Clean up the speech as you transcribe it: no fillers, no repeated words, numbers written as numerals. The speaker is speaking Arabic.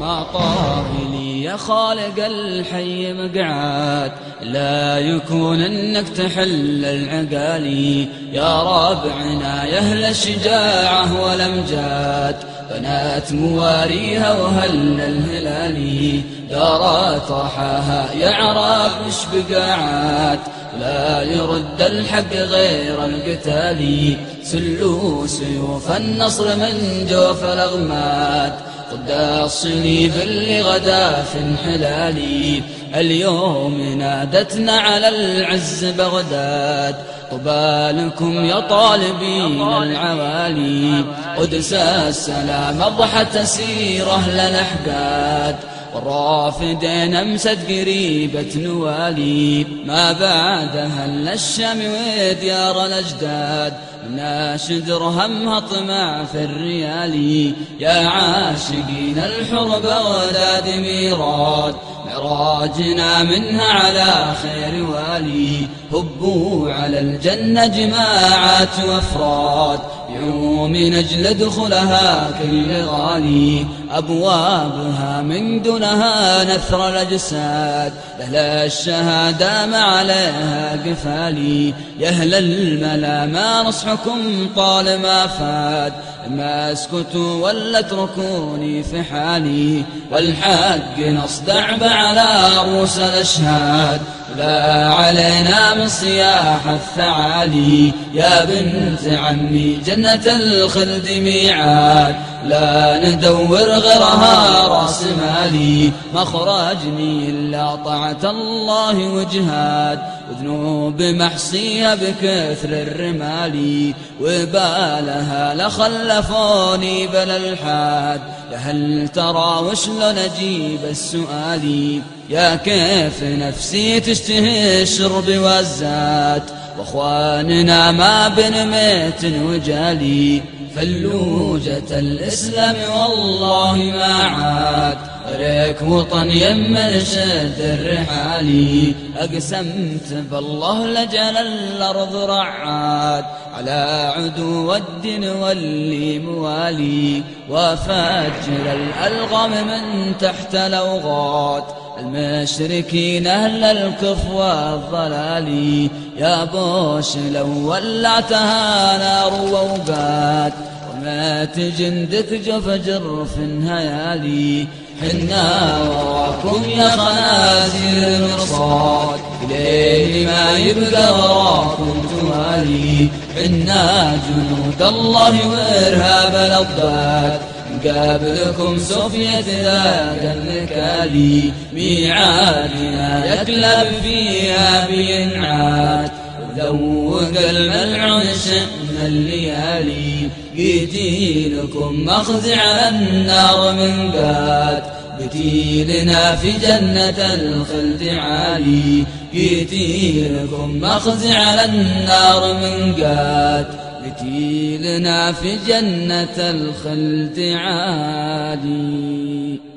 ما طاهلي يا خالق الحي مقعد، لا يكون انك تحل العقالي يا رابعنا يا اهل الشجاعة والامجاد. بنات مواريها وهل الهلالي دارات رحاها يا عراب مش بقاعات، لا يرد الحق غير القتالي. سلوا سيوف النصر من جوف الأغماد، ضد الصليب اللي غدا في انحلالي. اليوم نادتنا على العز بغداد، طبى لكم يا طالبين العوالي. قدس السلام أضحت سيره للأحقاد، والرافدين أمست قريبة نوالي. ما بعدها إلا الشام وديار الأجداد، ناشد درهمها طمع في الريالي. يا عاشقين الحرب وداد ميراد، معراجنا منها على خير والي. هبوا على الجنة جماعات وافراد، يعوا من أجل دخلها كل غالي. أبوابها من دونها نثر الأجساد، أهل الشهادة ما عليها قفالي. يا أهل الملا ما نصحكم طال ما فاد، ما اسكتوا ولا اتركوني في حالي. والحق نصدع على رؤوس الأشهاد، لا علينا من صياح الثعالي. يا بنت عمي جنة الخلد ميعاد، لا ندور غيرها راس مالي. ما خرجني إلا طاعة الله وجهاد، وذنوب محصية بكثر الرمالي. وبالها لخلفوني بلا الحاد، يا هل ترى وشلون أجيب السؤالي. يا كيف نفسي تشتهي الشرب والزاد، واخواننا ما بن ميت وجالي. فلوجة الإسلام والله ما عاد، غريك وطن يم الشد الرحالي. أقسمت بالله لجل الأرض رعاد، على عدو الدين واللي موالي. وفجر الألغام من تحت الأوغاد، المشركين أهل الكفر والضلال. يا بوش لو ولعتها نار ووقات، ومات جندك جفجر في الهيالي. حنا وراكم يا خنازير المرصاد، إليه ما يبقى وراكم توالي. حنا جنود الله وإرهاب الأضداد، قابلكم سوفيت ذاك النكالي. ميعادنا يكلب فيها بينعاد، وذوق الملعون شأن الليالي. قتيلكم مخزي على النار من قاد، قتيلنا في جنة الخلد عالي. قتيلكم مخزي على النار من قاد، قتيلنا في جنة الخلد عالي.